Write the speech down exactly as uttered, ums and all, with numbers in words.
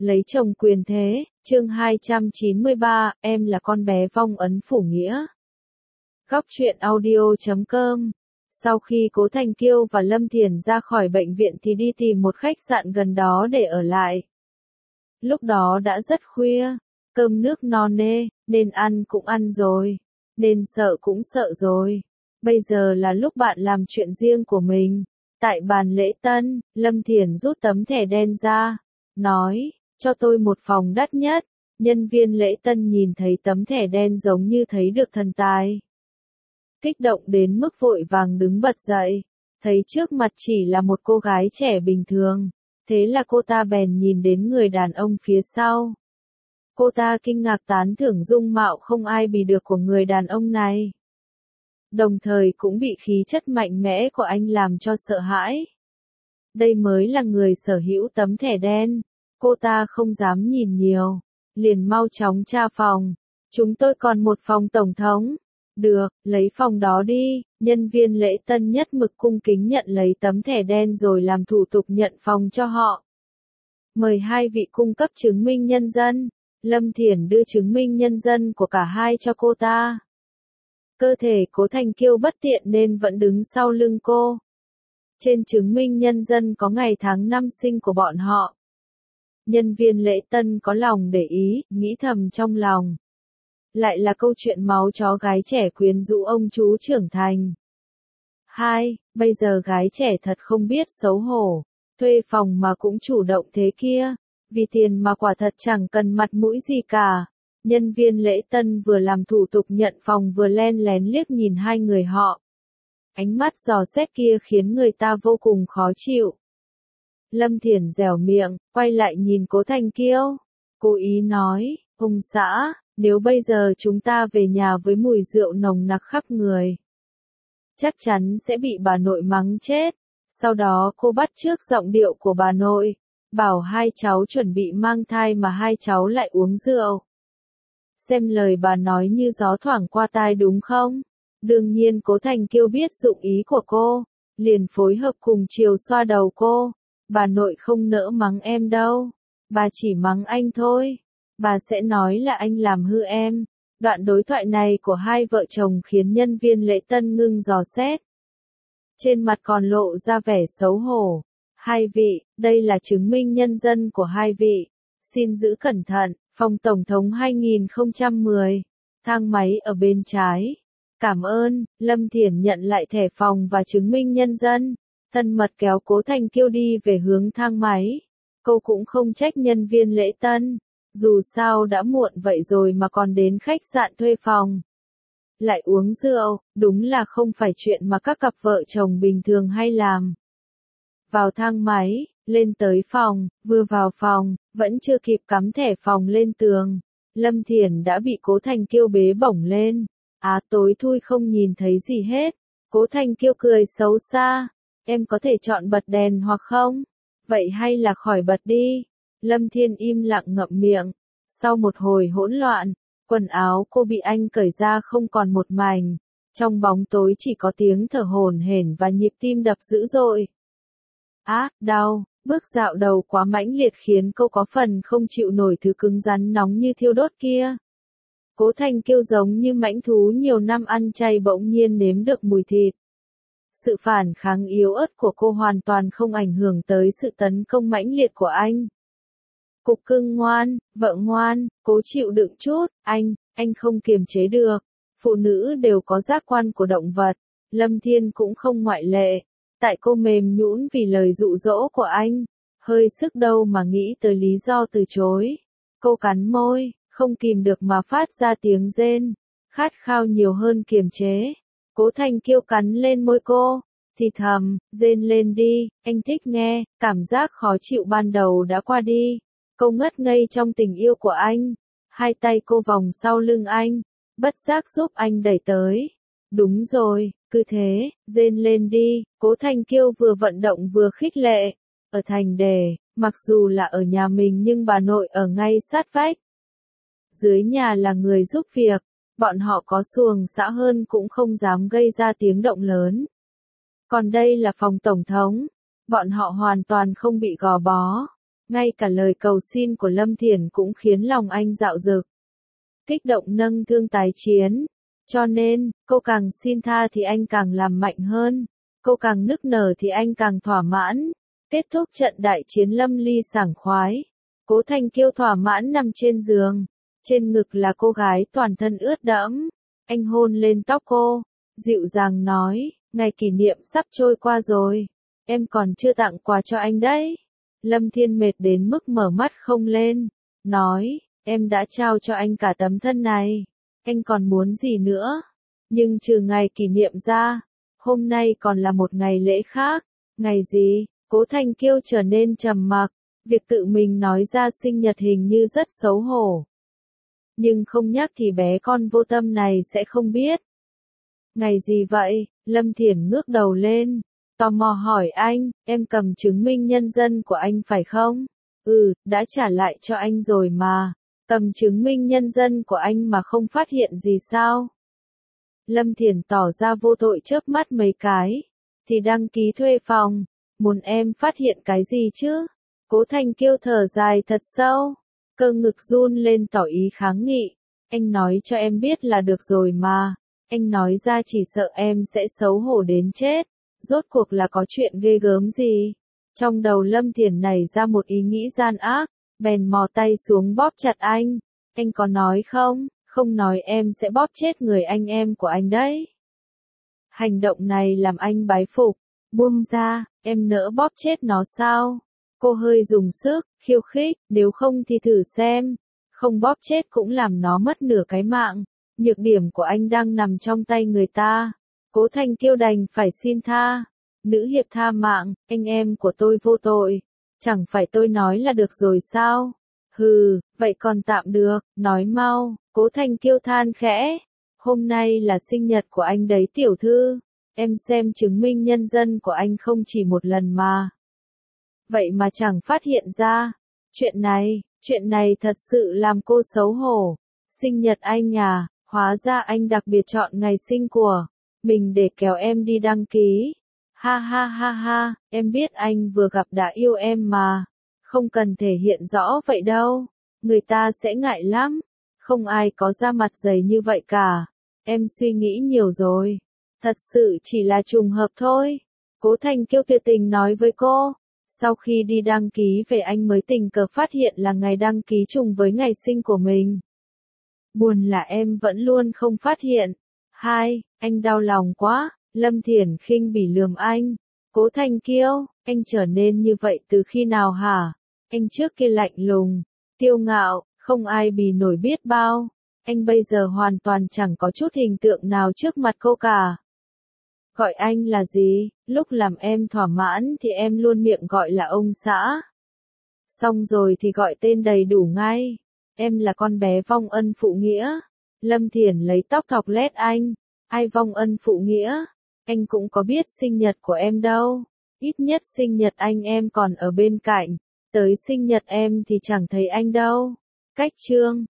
Lấy chồng quyền thế, chương hai trăm chín mươi ba, em là con bé vong ấn phủ nghĩa. Góc truyện audio chấm com. Sau khi Cố Thành Kiêu và Lâm Thiển ra khỏi bệnh viện thì đi tìm một khách sạn gần đó để ở lại. Lúc đó đã rất khuya, cơm nước no nê, nên ăn cũng ăn rồi, nên sợ cũng sợ rồi. Bây giờ là lúc bạn làm chuyện riêng của mình. Tại bàn lễ tân, Lâm Thiển rút tấm thẻ đen ra, nói, cho tôi một phòng đắt nhất. Nhân viên lễ tân nhìn thấy tấm thẻ đen giống như thấy được thần tài. Kích động đến mức vội vàng đứng bật dậy, thấy trước mặt chỉ là một cô gái trẻ bình thường. Thế là cô ta bèn nhìn đến người đàn ông phía sau. Cô ta kinh ngạc tán thưởng dung mạo không ai bì được của người đàn ông này. Đồng thời cũng bị khí chất mạnh mẽ của anh làm cho sợ hãi. Đây mới là người sở hữu tấm thẻ đen. Cô ta không dám nhìn nhiều, liền mau chóng tra phòng. Chúng tôi còn một phòng tổng thống. Được, lấy phòng đó đi. Nhân viên lễ tân nhất mực cung kính nhận lấy tấm thẻ đen rồi làm thủ tục nhận phòng cho họ. Mời hai vị cung cấp chứng minh nhân dân. Lâm Thiển đưa chứng minh nhân dân của cả hai cho cô ta. Cơ thể Cố Thành Kiêu bất tiện nên vẫn đứng sau lưng cô. Trên chứng minh nhân dân có ngày tháng năm sinh của bọn họ. Nhân viên lễ tân có lòng để ý, nghĩ thầm trong lòng. Lại là câu chuyện máu chó gái trẻ quyến rũ ông chú trưởng thành. Hai, bây giờ gái trẻ thật không biết xấu hổ. Thuê phòng mà cũng chủ động thế kia. Vì tiền mà quả thật chẳng cần mặt mũi gì cả. Nhân viên lễ tân vừa làm thủ tục nhận phòng vừa len lén liếc nhìn hai người họ. Ánh mắt dò xét kia khiến người ta vô cùng khó chịu. Lâm Thiển dẻo miệng, quay lại nhìn Cố Thành Kiêu. Cố ý nói, ông xã, nếu bây giờ chúng ta về nhà với mùi rượu nồng nặc khắp người, chắc chắn sẽ bị bà nội mắng chết. Sau đó cô bắt chước giọng điệu của bà nội, bảo hai cháu chuẩn bị mang thai mà hai cháu lại uống rượu. Xem lời bà nói như gió thoảng qua tai đúng không? Đương nhiên Cố Thành Kiêu biết dụng ý của cô, liền phối hợp cùng chiều xoa đầu cô. Bà nội không nỡ mắng em đâu, bà chỉ mắng anh thôi. Bà sẽ nói là anh làm hư em. Đoạn đối thoại này của hai vợ chồng khiến nhân viên lễ tân ngưng dò xét. Trên mặt còn lộ ra vẻ xấu hổ. Hai vị, đây là chứng minh nhân dân của hai vị. Xin giữ cẩn thận, phòng tổng thống hai nghìn không trăm mười. Thang máy ở bên trái. Cảm ơn. Lâm Thiển nhận lại thẻ phòng và chứng minh nhân dân. Thân mật kéo Cố Thành Kiêu đi về hướng thang máy. Cô cũng không trách nhân viên lễ tân. Dù sao đã muộn vậy rồi mà còn đến khách sạn thuê phòng. Lại uống rượu, đúng là không phải chuyện mà các cặp vợ chồng bình thường hay làm. Vào thang máy, lên tới phòng, vừa vào phòng, vẫn chưa kịp cắm thẻ phòng lên tường. Lâm Thiển đã bị Cố Thành Kiêu bế bổng lên. Á tối thui không nhìn thấy gì hết. Cố Thành Kiêu cười xấu xa. Em có thể chọn bật đèn hoặc không? Vậy hay là khỏi bật đi. Lâm Thiên im lặng ngậm miệng. Sau một hồi hỗn loạn, quần áo cô bị anh cởi ra không còn một mảnh. Trong bóng tối chỉ có tiếng thở hổn hển và nhịp tim đập dữ dội. Á, đau, bước dạo đầu quá mãnh liệt khiến cô có phần không chịu nổi thứ cứng rắn nóng như thiêu đốt kia. Cố Thành Kiêu giống như mãnh thú nhiều năm ăn chay bỗng nhiên nếm được mùi thịt. Sự phản kháng yếu ớt của cô hoàn toàn không ảnh hưởng tới sự tấn công mãnh liệt của anh. Cục cưng ngoan, vợ ngoan, cố chịu đựng chút, anh, anh không kiềm chế được. Phụ nữ đều có giác quan của động vật, Lâm Thiên cũng không ngoại lệ. Tại cô mềm nhũn vì lời dụ dỗ của anh, hơi sức đâu mà nghĩ tới lý do từ chối. Cô cắn môi, không kìm được mà phát ra tiếng rên, khát khao nhiều hơn kiềm chế. Cố Thành Kiêu cắn lên môi cô, thì thầm, rên lên đi, anh thích nghe. Cảm giác khó chịu ban đầu đã qua đi. Cô ngất ngây trong tình yêu của anh. Hai tay cô vòng sau lưng anh, bất giác giúp anh đẩy tới. Đúng rồi, cứ thế, rên lên đi. Cố Thành Kiêu vừa vận động vừa khích lệ. Ở thành đề, mặc dù là ở nhà mình nhưng bà nội ở ngay sát vách. Dưới nhà là người giúp việc, bọn họ có xuồng xã hơn cũng không dám gây ra tiếng động lớn. Còn đây là phòng tổng thống, bọn họ hoàn toàn không bị gò bó. Ngay cả lời cầu xin của Lâm Thiển cũng khiến lòng anh dạo dực. Kích động nâng thương tái chiến. Cho nên, cô càng xin tha thì anh càng làm mạnh hơn. Cô càng nức nở thì anh càng thỏa mãn. Kết thúc trận đại chiến Lâm Ly sảng khoái. Cố Thành Kiêu thỏa mãn nằm trên giường. Trên ngực là cô gái toàn thân ướt đẫm. Anh hôn lên tóc cô. Dịu dàng nói, ngày kỷ niệm sắp trôi qua rồi. Em còn chưa tặng quà cho anh đấy. Lâm Thiên mệt đến mức mở mắt không lên. Nói, em đã trao cho anh cả tấm thân này. Anh còn muốn gì nữa? Nhưng trừ ngày kỷ niệm ra, hôm nay còn là một ngày lễ khác. Ngày gì? Cố Thành Kiêu trở nên trầm mặc. Việc tự mình nói ra sinh nhật hình như rất xấu hổ. Nhưng không nhắc thì bé con vô tâm này sẽ không biết. Ngày gì vậy? Lâm Thiển ngước đầu lên. Tò mò hỏi anh, em cầm chứng minh nhân dân của anh phải không? Ừ, đã trả lại cho anh rồi mà. Cầm chứng minh nhân dân của anh mà không phát hiện gì sao? Lâm Thiển tỏ ra vô tội chớp mắt mấy cái. Thì đăng ký thuê phòng. Muốn em phát hiện cái gì chứ? Cố Thành Kiêu thở dài thật sâu. Cơ ngực run lên tỏ ý kháng nghị. Anh nói cho em biết là được rồi mà. Anh nói ra chỉ sợ em sẽ xấu hổ đến chết. Rốt cuộc là có chuyện ghê gớm gì? Trong đầu Lâm Thiển nảy ra một ý nghĩ gian ác. Bèn mò tay xuống bóp chặt anh. Anh có nói không? Không nói em sẽ bóp chết người anh em của anh đấy. Hành động này làm anh bái phục. Buông ra, em nỡ bóp chết nó sao? Cô hơi dùng sức, khiêu khích, nếu không thì thử xem. Không bóp chết cũng làm nó mất nửa cái mạng. Nhược điểm của anh đang nằm trong tay người ta. Cố Thành Kiêu đành phải xin tha. Nữ hiệp tha mạng, anh em của tôi vô tội. Chẳng phải tôi nói là được rồi sao? Hừ, vậy còn tạm được, nói mau. Cố Thành Kiêu than khẽ. Hôm nay là sinh nhật của anh đấy tiểu thư. Em xem chứng minh nhân dân của anh không chỉ một lần mà. Vậy mà chẳng phát hiện ra. Chuyện này, chuyện này thật sự làm cô xấu hổ. Sinh nhật anh à, hóa ra anh đặc biệt chọn ngày sinh của mình để kéo em đi đăng ký. Ha ha ha ha, em biết anh vừa gặp đã yêu em mà. Không cần thể hiện rõ vậy đâu. Người ta sẽ ngại lắm. Không ai có da mặt dày như vậy cả. Em suy nghĩ nhiều rồi. Thật sự chỉ là trùng hợp thôi. Cố Thành Kiêu tuyệt tình nói với cô. Sau khi đi đăng ký về anh mới tình cờ phát hiện là ngày đăng ký trùng với ngày sinh của mình. Buồn là em vẫn luôn không phát hiện. Hai, anh đau lòng quá. Lâm Thiển khinh bỉ lườm anh. Cố Thành Kiêu, anh trở nên như vậy từ khi nào hả? Anh trước kia lạnh lùng, kiêu ngạo, không ai bì nổi biết bao. Anh bây giờ hoàn toàn chẳng có chút hình tượng nào trước mặt cô cả. Gọi anh là gì? Lúc làm em thỏa mãn thì em luôn miệng gọi là ông xã. Xong rồi thì gọi tên đầy đủ ngay. Em là con bé vong ân phụ nghĩa. Lâm Thiển lấy tóc thọc lét anh. Ai vong ân phụ nghĩa? Anh cũng có biết sinh nhật của em đâu. Ít nhất sinh nhật anh em còn ở bên cạnh. Tới sinh nhật em thì chẳng thấy anh đâu. Cách chương